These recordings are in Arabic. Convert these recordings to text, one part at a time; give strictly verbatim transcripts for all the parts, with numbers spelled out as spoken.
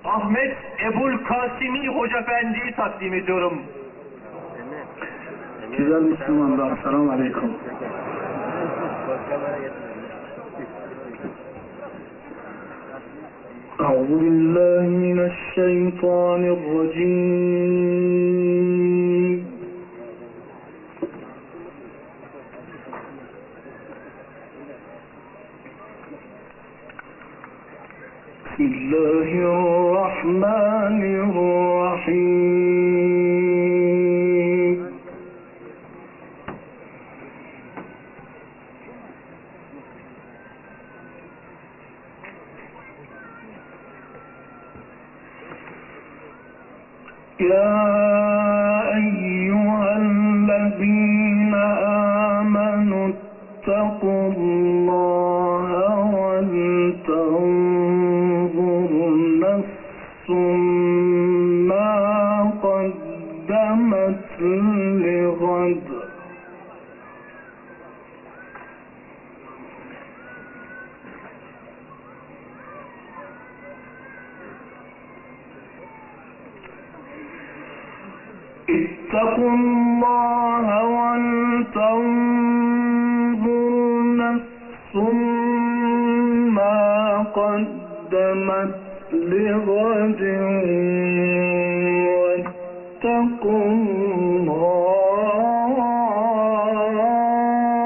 Ahmet Ebul Kasimi Hoca Efendi'yi takdim ediyorum. Güzel Müslümanlar, selamun aleyküm. أعوذ بالله من الشيطان الرجيم بسم الله الرحمن الرحيم يا أيها الذين آمنوا اتقوا الله ولتنظر نفس ما قدمت لغد اتقوا الله ولتنظر نفس ما قدمت لغد واتقوا الله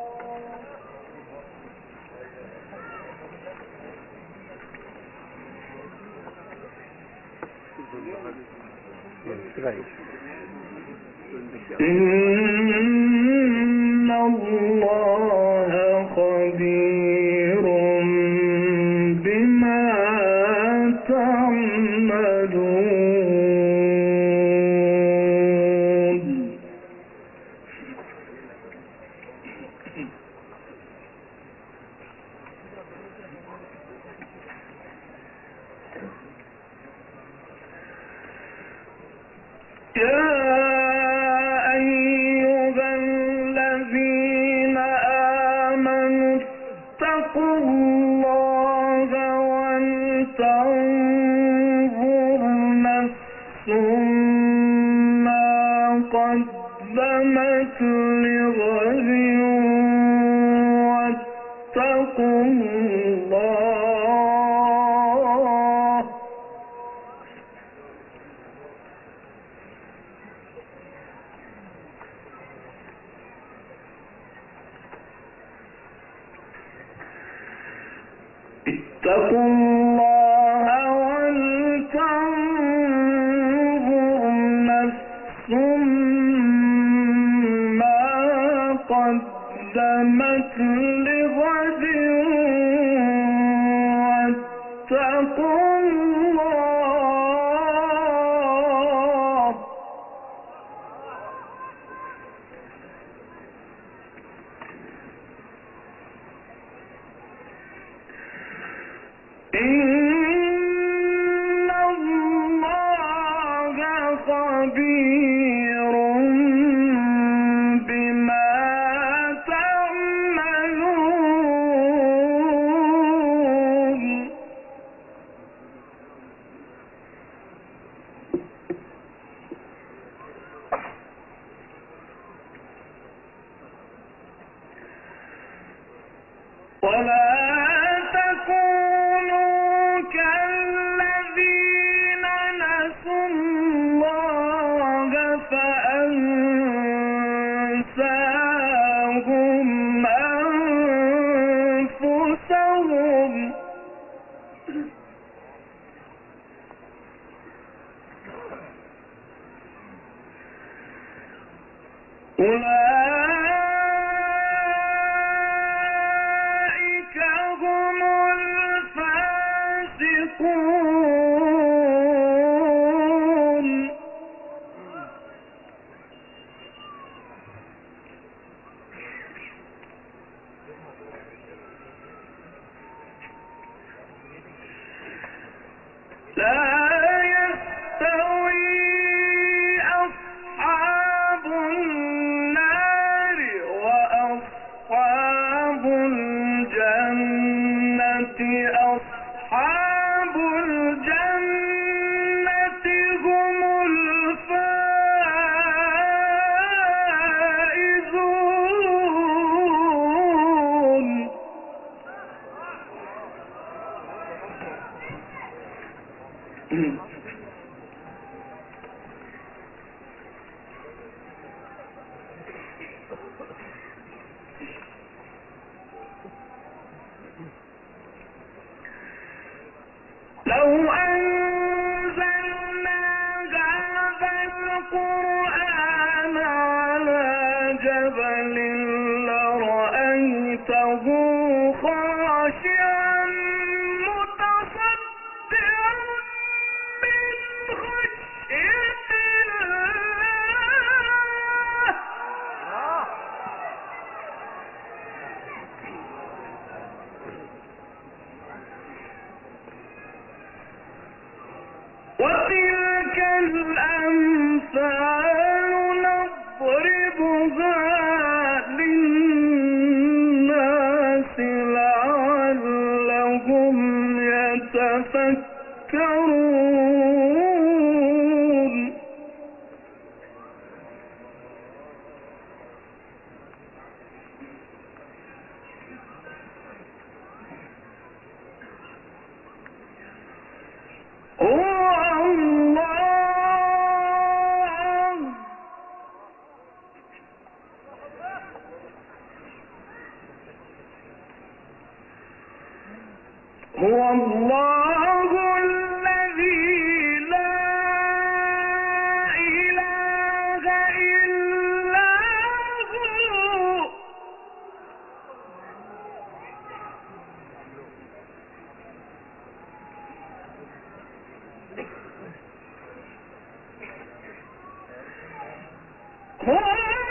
إن الله خبير بما تعملون يا أيها الذين آمنوا اتقوا الله ولتنظر نفس ما قدمت لغد واتقوا الله اتقوا الله ولتنظر نفس ما قدمت لغد واتقوا الله إن الله خبير بما تعملون ولا تكونوا كالذين نسوا الله فأنساهم أنفسهم أولئك هم الفاسقون لا يستوي أصحاب النار وأصحاب الجنة أصحاب الجنة لو أنزلنا هذا القرآن على جبل لرأيته خاشعا متصدعا من خشية الله. وتلك الأمثال نضربها للناس لعلهم يتفكرون. هو هو الله الذي لا إله إلا هو. هو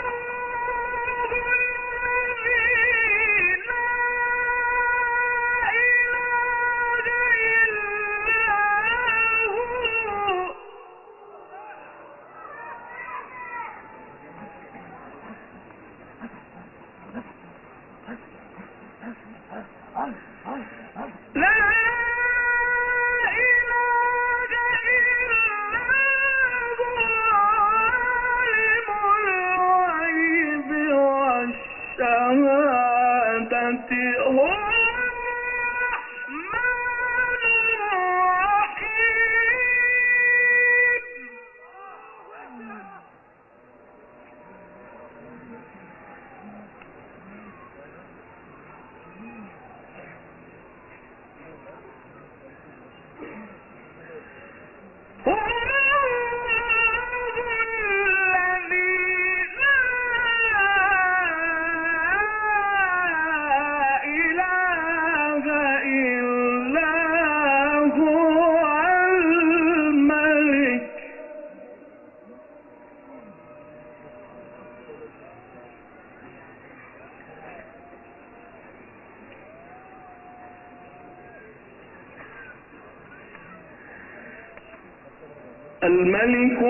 الملك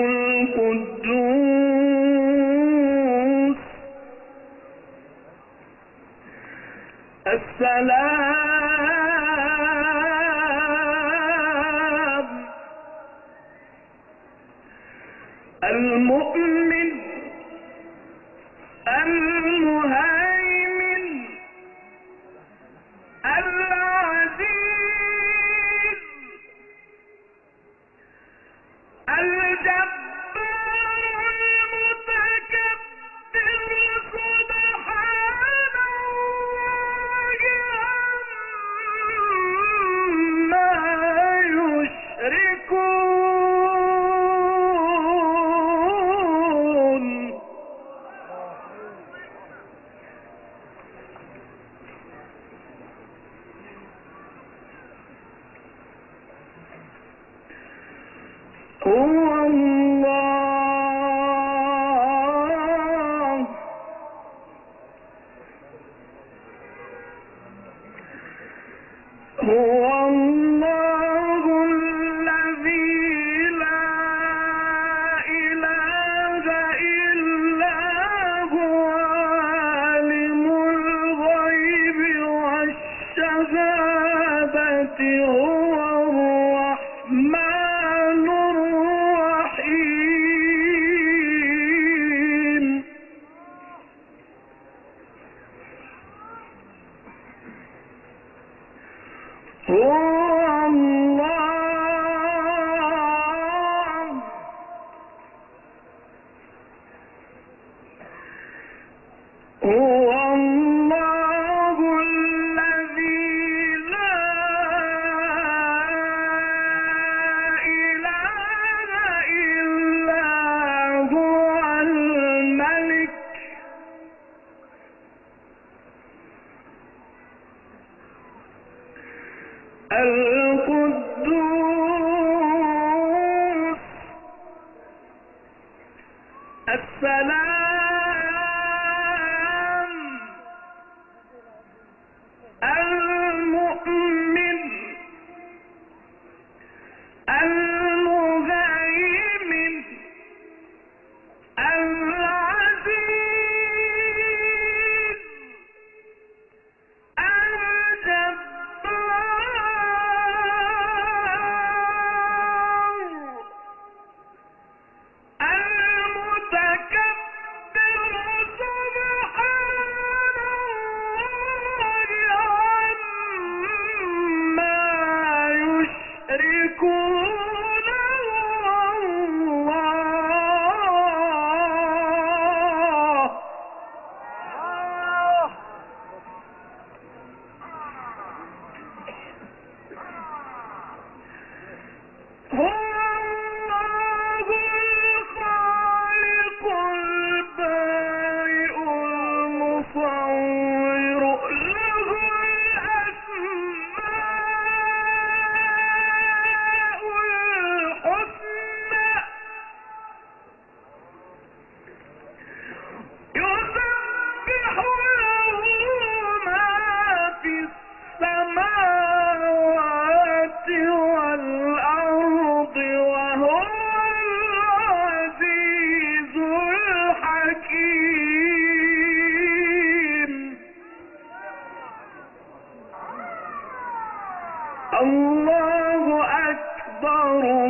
القدوس السلام المؤمن المهيمن العزيز الجبار المتكبر سبحان الله عما يشركون. هو الله هو الله الذي لا إله إلا هو عالم الغيب والشهادة هو الرحمن الرحيم.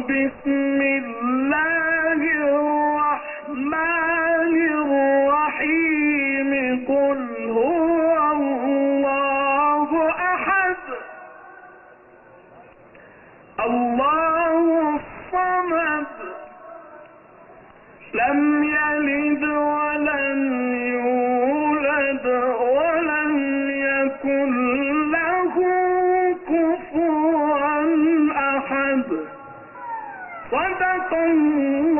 بسم الله الرحمن الرحيم قل هو الله أحد الله الصمد لم يلد ولم يولد ولم يكن له كفوا أحد صدق الله